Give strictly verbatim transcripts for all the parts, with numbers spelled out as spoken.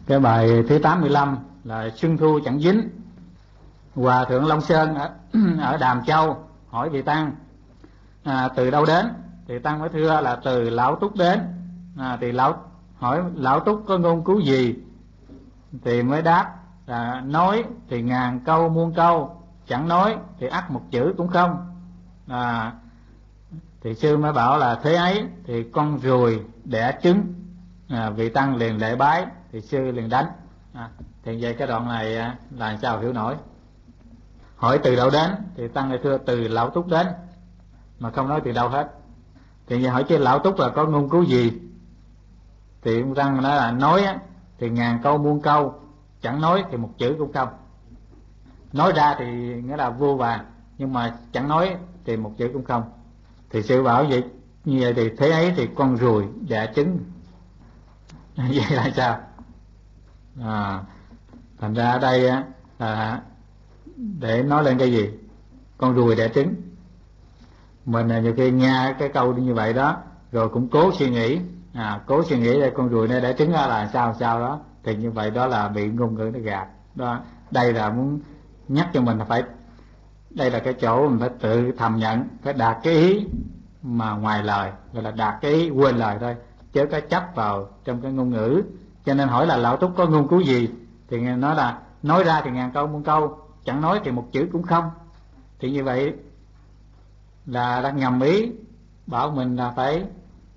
Cái bài thứ tám mươi lăm là Xuân Thu Chẳng Dính. Hòa thượng Long Sơn ở, ở Đàm Châu hỏi vị tăng à, từ đâu đến, thì tăng mới thưa là từ Lão Túc đến. à, thì lão hỏi Lão Túc có ngôn cứu gì, thì mới đáp là nói thì ngàn câu muôn câu, chẳng nói thì ắt một chữ cũng không. à, thì sư mới bảo là thế ấy thì con ruồi đẻ trứng. à, vị tăng liền lễ bái, thì sư liền đánh. à, thì vậy cái đoạn này là làm sao hiểu nổi. Hỏi từ đâu đến, thì tăng này thưa từ Lão Túc đến, mà không nói từ đâu hết. Thì vậy hỏi chứ Lão Túc là có ngôn cứu gì, thì ông tăng nói là nói thì ngàn câu muôn câu, chẳng nói thì một chữ cũng không. Nói ra thì nghĩa là vô vàn, nhưng mà chẳng nói thì một chữ cũng không. Thì sư bảo vậy, như vậy thì thế ấy thì con ruồi đẻ trứng. Vậy là sao? à, thành ra ở đây á à, để nói lên cái gì? Con ruồi đẻ trứng. Mình là nhiều khi nghe cái câu như vậy đó, rồi cũng cố suy nghĩ, à, cố suy nghĩ là con ruồi này đẻ trứng ra là sao sao đó, thì như vậy đó là bị ngôn ngữ nó gạt đó. Đây là muốn nhắc cho mình là phải, đây là cái chỗ mình phải tự thầm nhận, phải đạt cái ý mà ngoài lời, gọi là đạt cái ý quên lời thôi, chứ có chấp vào trong cái ngôn ngữ. Cho nên hỏi là Lão Túc có ngôn cứu gì, thì nói là nói ra thì ngàn câu muôn câu, chẳng nói thì một chữ cũng không. Thì như vậy là đang ngầm ý bảo mình là phải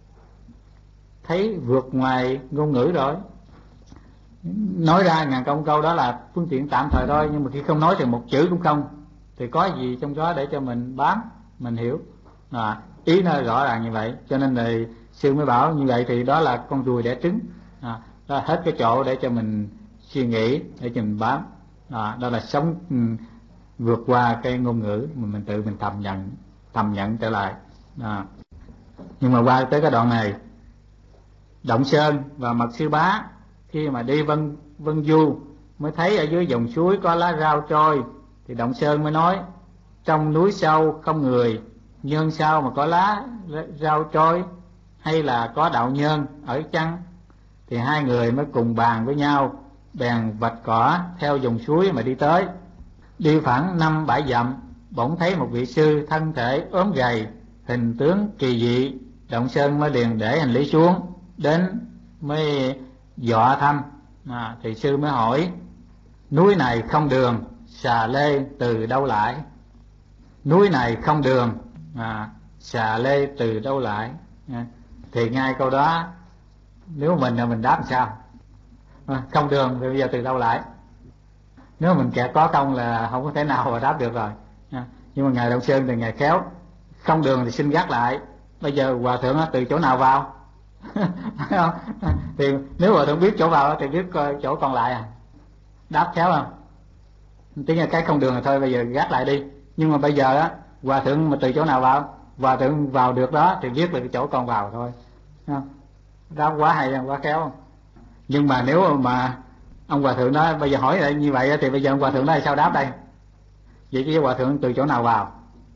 thấy vượt ngoài ngôn ngữ rồi. Nói ra ngàn câu câu đó là phương tiện tạm thời thôi, nhưng mà khi không nói thì một chữ cũng không, thì có gì trong đó để cho mình bám, mình hiểu. à, Ý nó rõ ràng như vậy. Cho nên là sư mới bảo như vậy thì đó là con ruồi đẻ trứng. à, Đó là hết cái chỗ để cho mình suy nghĩ, để cho mình bám. à, Đó là sống um, vượt qua cái ngôn ngữ mà mình tự mình thầm nhận, thầm nhận trở lại. à. Nhưng mà qua tới cái đoạn này, Động Sơn và Mật Sư Bá khi mà đi vân vân du mới thấy ở dưới dòng suối có lá rau trôi, thì Động Sơn mới nói trong núi sâu không người, nhân sao mà có lá rau trôi, hay là có đạo nhân ở chăng? Thì hai người mới cùng bàn với nhau, bèn vạch cỏ theo dòng suối mà đi tới. Đi khoảng năm bảy dặm, bỗng thấy một vị sư thân thể ốm gầy, hình tướng kỳ dị. Động Sơn mới liền để hành lý xuống, đến mới dọa thăm. à, Thì sư mới hỏi núi này không đường, xà lê từ đâu lại? Núi này không đường, à, xà lê từ đâu lại? à, Thì ngay câu đó nếu mình là mình đáp làm sao? à, Không đường thì bây giờ từ đâu lại? Nếu mình kẹt có công là không có thể nào mà đáp được rồi. à, Nhưng mà ngài Động Sơn thì ngài khéo, không đường thì xin gác lại. Bây giờ hòa thượng từ chỗ nào vào? không? Thì nếu hòa thượng biết chỗ vào thì biết chỗ còn lại à, đáp khéo không? Tiếng là cái không đường là thôi bây giờ gác lại đi. Nhưng mà bây giờ á, hòa thượng mà từ chỗ nào vào, hòa thượng vào được đó thì viết là cái chỗ còn vào thôi. không? Đáp quá hay không? Quá khéo không? Nhưng mà nếu mà ông hòa thượng đó bây giờ hỏi lại như vậy thì bây giờ ông hòa thượng đó sao đáp đây? Vậy chứ hòa thượng từ chỗ nào vào?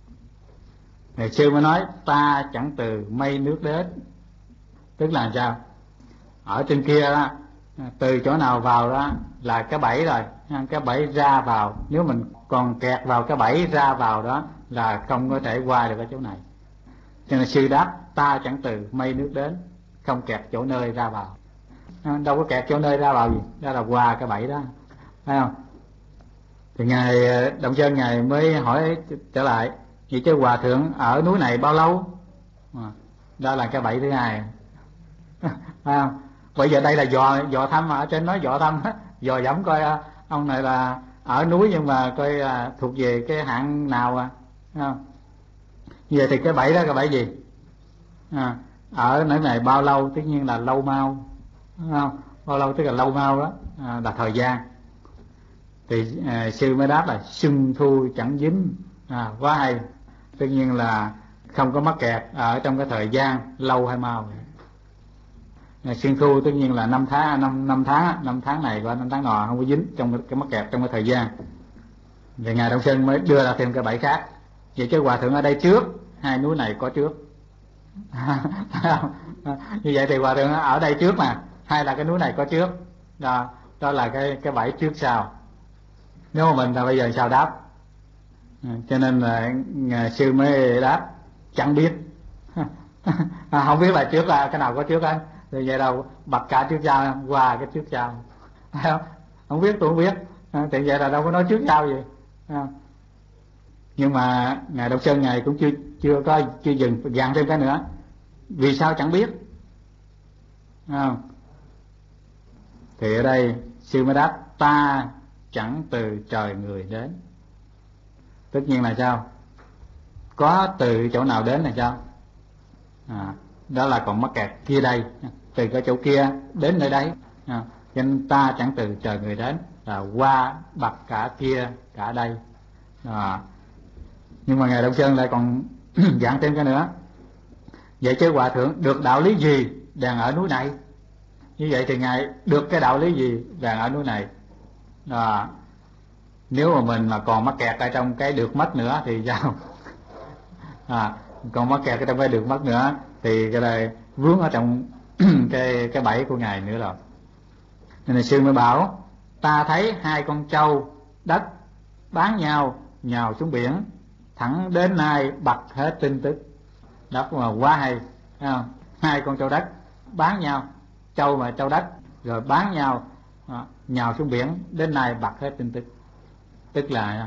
Ngày sư mới nói ta chẳng từ mây nước đến. Tức là sao? Ở trên kia đó, từ chỗ nào vào đó là cái bẫy rồi, cái bẫy ra vào. Nếu mình còn kẹt vào cái bẫy ra vào đó là không có thể qua được ở chỗ này. Cho nên sư đáp ta chẳng từ mây nước đến, không kẹt chỗ nơi ra vào. Đâu có kẹt chỗ nơi ra vào gì, đó là qua cái bẫy đó, thấy không? Thì ngài Động Sơn ngài mới hỏi trở lại, vậy chứ hòa thượng ở núi này bao lâu? à, Đó là cái bẫy thứ hai. Thấy không? Bây giờ đây là dò dò thăm, ở trên nói dò thăm, dò dẫm coi ông này là ở núi nhưng mà coi là thuộc về cái hạng nào à, thấy không? Như vậy thì cái bẫy đó cái bẫy gì? à, Ở nơi này bao lâu? Tất nhiên là lâu mau, không? Bao lâu tức là lâu mau đó, à, là thời gian. Thì à, sư mới đáp là xuân thu chẳng dính. à, Quá hay. Tất nhiên là không có mắc kẹt ở trong cái thời gian lâu hay mau. à, Xuân thu tất nhiên là năm tháng, năm năm tháng, năm tháng này và năm tháng nọ không có dính trong cái mắc kẹt trong cái thời gian. Thì ngài Động Sơn mới đưa ra thêm cái bẫy khác. Vậy chứ hòa thượng ở đây trước, hai núi này có trước. Như vậy thì hòa thượng ở đây trước mà, hay là cái núi này có trước đó. Đó là cái cái bẫy trước sau. Nếu mà mình là bây giờ sao đáp? Cho nên là Ngài sư mới đáp chẳng biết. À, không biết là trước là cái nào có trước á, thì vậy đâu bạch cả trước sau qua cái trước sau. Không, không biết tôi không biết, thì vậy là đâu có nói trước sau gì. Nhưng mà Ngài Đông Sơn Ngài cũng chưa chưa có chưa dừng, gạn thêm cái nữa. Vì sao chẳng biết? Không? Thì ở đây sư mới đáp ta chẳng từ trời người đến. Tất nhiên là sao? Có từ chỗ nào đến là sao? À, đó là còn mắc kẹt kia đây, từ cái chỗ kia đến nơi đấy. À, cho nên ta chẳng từ trời người đến, là qua bậc cả kia cả đây. À, nhưng mà Ngài Đông Sơn lại còn giảng thêm cái nữa. Vậy chứ hòa thượng được đạo lý gì đàn ở núi này? Như vậy thì Ngài được cái đạo lý gì đàn ở núi này? À, nếu mà mình mà còn mắc kẹt ở trong cái được mất nữa thì sao? À, còn mắc kẹt ở trong cái được mất nữa thì cái này vướng ở trong cái cái bẫy của Ngài nữa rồi. Nên là sư mới bảo ta thấy hai con trâu đất bán nhau nhào xuống biển, thẳng đến nay bật hết tin tức. Đó mà quá hay, thấy không? Hai con trâu đất bán nhau, trâu mà trâu đất rồi bán nhau, đó, nhào xuống biển, đến nay bật hết tin tức. Tức là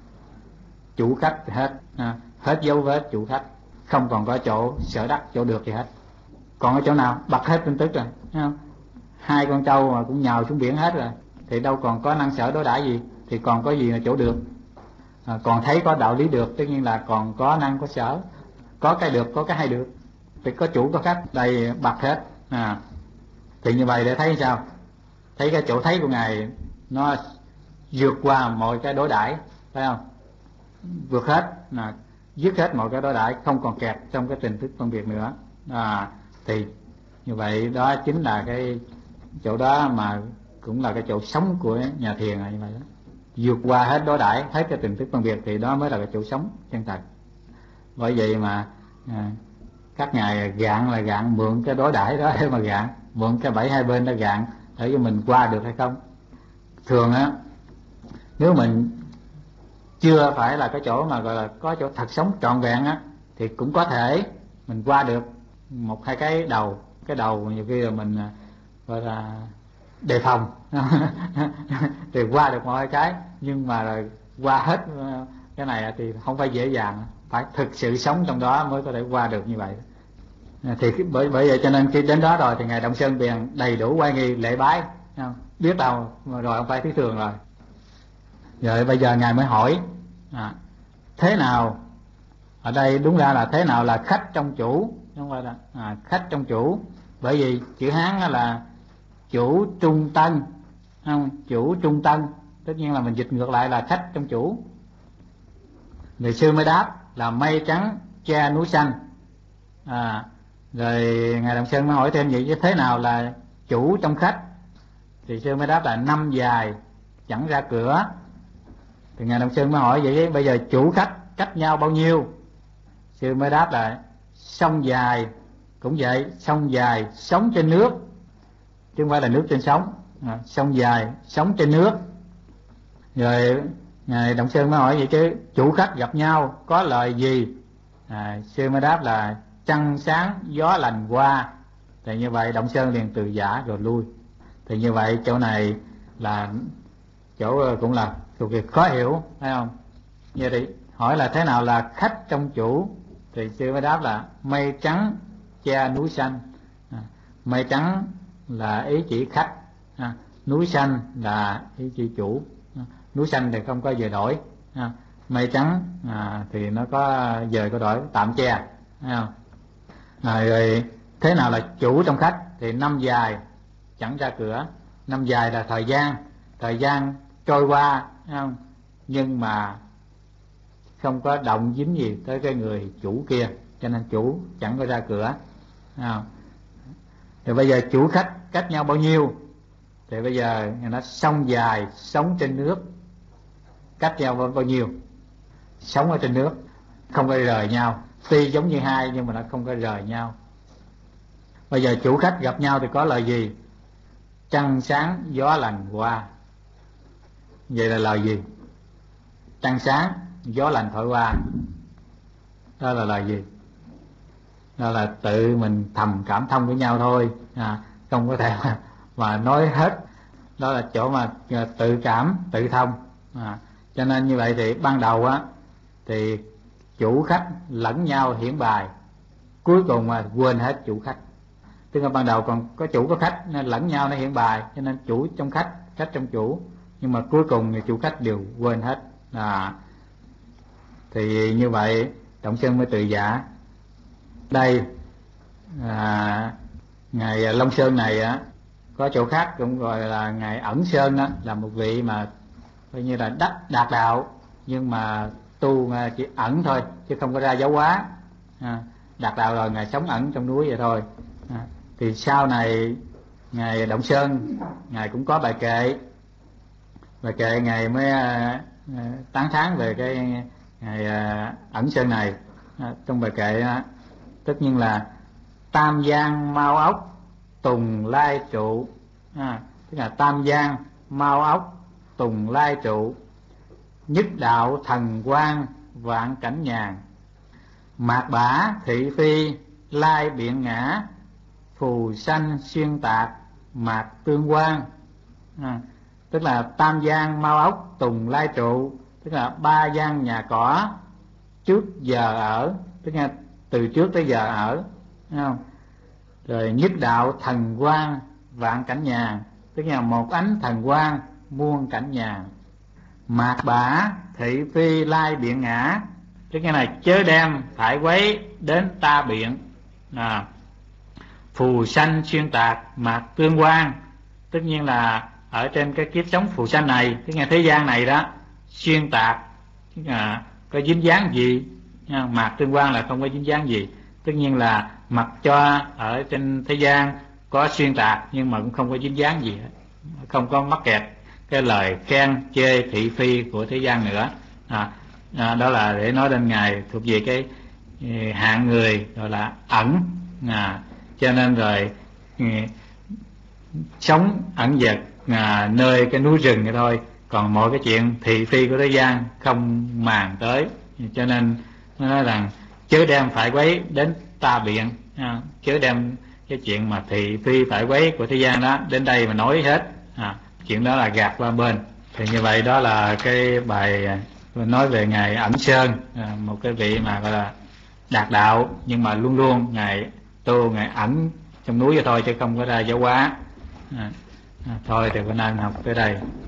chủ khách hết, hết dấu vết chủ khách, không còn có chỗ sở đắc chỗ được gì hết. Còn ở chỗ nào bật hết tin tức rồi, thấy không? Hai con trâu mà cũng nhào xuống biển hết rồi thì đâu còn có năng sở đối đãi gì, thì còn có gì là chỗ được. À, còn thấy có đạo lý được, tất nhiên là còn có năng có sở, có cái được có cái hay được, thì có chủ có khách đầy bật hết. À, thì như vậy để thấy sao? Thấy cái chỗ thấy của Ngài nó vượt qua mọi cái đối đãi, phải không? Vượt hết, là dứt hết mọi cái đối đãi, không còn kẹt trong cái tình thức phân biệt nữa. À, thì như vậy đó chính là cái chỗ đó mà cũng là cái chỗ sống của nhà thiền là như vậy đó. Vượt qua hết đối đãi, hết cái tình thức phân biệt thì đó mới là cái chỗ sống chân thật. Bởi vậy mà à, các ngài gạn là gạn mượn cái đối đãi đó để mà gạn, mượn cái bẫy hai bên đó gạn để cho mình qua được hay không. Thường á, nếu mình chưa phải là cái chỗ mà gọi là có chỗ thật sống trọn vẹn á, thì cũng có thể mình qua được một hai cái đầu. Cái đầu nhiều khi là mình gọi là đề phòng thì qua được một hai cái, nhưng mà là qua hết cái này thì không phải dễ dàng, phải thực sự sống trong đó mới có thể qua được như vậy. Thì bởi bởi vậy cho nên khi đến đó rồi thì Ngài Đông Sơn bèn đầy đủ oai nghi lễ bái, không? Biết đâu rồi không phải thứ thường rồi. Rồi bây giờ Ngài mới hỏi à, thế nào ở đây đúng ra là thế nào là khách trong chủ, không phải là à, khách trong chủ. Bởi vì chữ Hán là chủ trung tân, không? Chủ trung tân, tất nhiên là mình dịch ngược lại là khách trong chủ. Người sư mới đáp là mây trắng che núi xanh. À, rồi Ngài Đông Sơn mới hỏi thêm vậy chứ thế nào là chủ trong khách? Thì sư mới đáp là năm dài chẳng ra cửa. Thì Ngài Đông Sơn mới hỏi vậy chứ bây giờ chủ khách cách nhau bao nhiêu? Sư mới đáp là sông dài cũng vậy, sông dài sống trên nước chứ không phải là nước trên sóng. À, sông dài sống trên nước. Rồi Ngài Đông Sơn mới hỏi vậy chứ chủ khách gặp nhau có lời gì? À, sư mới đáp là trăng sáng gió lành qua. Thì như vậy Đông Sơn liền từ giả rồi lui. Thì như vậy chỗ này là chỗ cũng là thuộc việc khó hiểu, thấy không? Vậy thì hỏi là thế nào là khách trong chủ? Thì sư mới đáp là mây trắng che núi xanh. À, mây trắng là ý chỉ khách, à, núi xanh là ý chỉ chủ. À, núi xanh thì không có giờ đổi, à, mây trắng à, thì nó có giờ có đổi, tạm che, thấy không? À, rồi thế nào là chủ trong khách? Thì năm dài chẳng ra cửa. Năm dài là thời gian, thời gian trôi qua, thấy không? Nhưng mà không có động dính gì tới cái người chủ kia, cho nên chủ chẳng có ra cửa. À, thì bây giờ chủ khách cách nhau bao nhiêu? Thì bây giờ nó sông dài sống trên nước, cách nhau bao nhiêu? Sống ở trên nước, không có rời nhau. Tuy giống như hai nhưng mà nó không có rời nhau. Bây giờ chủ khách gặp nhau thì có lời gì? trăng sáng gió lành qua. Vậy là lời gì? Trăng sáng gió lành thổi qua, đó là lời gì? Đó là tự mình thầm cảm thông với nhau thôi, à, không có thể mà, mà nói hết. Đó là chỗ mà tự cảm tự thông, à, cho nên như vậy thì ban đầu á thì chủ khách lẫn nhau hiển bài, cuối cùng mà quên hết chủ khách. Tức là ban đầu còn có chủ có khách nên lẫn nhau nó hiển bài, cho nên chủ trong khách, khách trong chủ, nhưng mà cuối cùng thì chủ khách đều quên hết. À, thì như vậy Động Sơn mới tự giả. Đây à, ngài Long Sơn này á, có chỗ khác cũng gọi là ngài Ẩn Sơn đó, là một vị mà coi như là đắc đạt đạo, nhưng mà tu chỉ ẩn thôi chứ không có ra giáo hóa. À, đạt đạo rồi ngài sống ẩn trong núi vậy thôi. À, thì sau này ngài Động Sơn ngài cũng có bài kệ, bài kệ ngài mới à, tán thán về cái ngài à, Ẩn Sơn này. À, trong bài kệ à, tất nhiên là tam giang mau ốc tùng lai trụ, à, tức là tam giang mau ốc tùng lai trụ, nhất đạo thần quang vạn cảnh nhàn, mạt bả thị phi lai biện ngã, phù sanh xuyên tạc mạt tương quan. À, tức là tam giang mau ốc tùng lai trụ, tức là ba gian nhà cỏ trước giờ ở, tức là từ trước tới giờ ở, thấy không? Rồi nhất đạo thần quang vạn cảnh nhàn, tức là một ánh thần quang muôn cảnh nhàn, mạt bả thị phi lai biện ngã, tức cái này chớ đem phải quấy đến ta biện. À, phù sanh xuyên tạc mạt tương quan, tất nhiên là ở trên cái kiếp sống phù sanh này, tức là thế gian này đó, xuyên tạc tức là có dính dáng gì, mạt tương quan là không có dính dáng gì. Tất nhiên là mặc cho ở trên thế gian có xuyên tạc nhưng mà cũng không có dính dáng gì hết, không có mắc kẹt cái lời khen chê thị phi của thế gian nữa. À, à, đó là để nói đến ngài thuộc về cái hạng người gọi là ẩn. À, cho nên rồi sống ẩn dật à, nơi cái núi rừng này thôi, còn mọi cái chuyện thị phi của thế gian không màng tới. Cho nên nó nói rằng chớ đem phải quấy đến ta biện, à, chớ đem cái chuyện mà thị phi phải quấy của thế gian đó đến đây mà nói hết. À, chuyện đó là gạt qua bên. Thì như vậy đó là cái bài nói về ngài Ẩn Sơn, à, một cái vị mà gọi là đạt đạo nhưng mà luôn luôn ngài tu ngài ẩn trong núi vậy thôi chứ không có ra giáo hóa. À, à, thôi thì bữa nay học tới đây.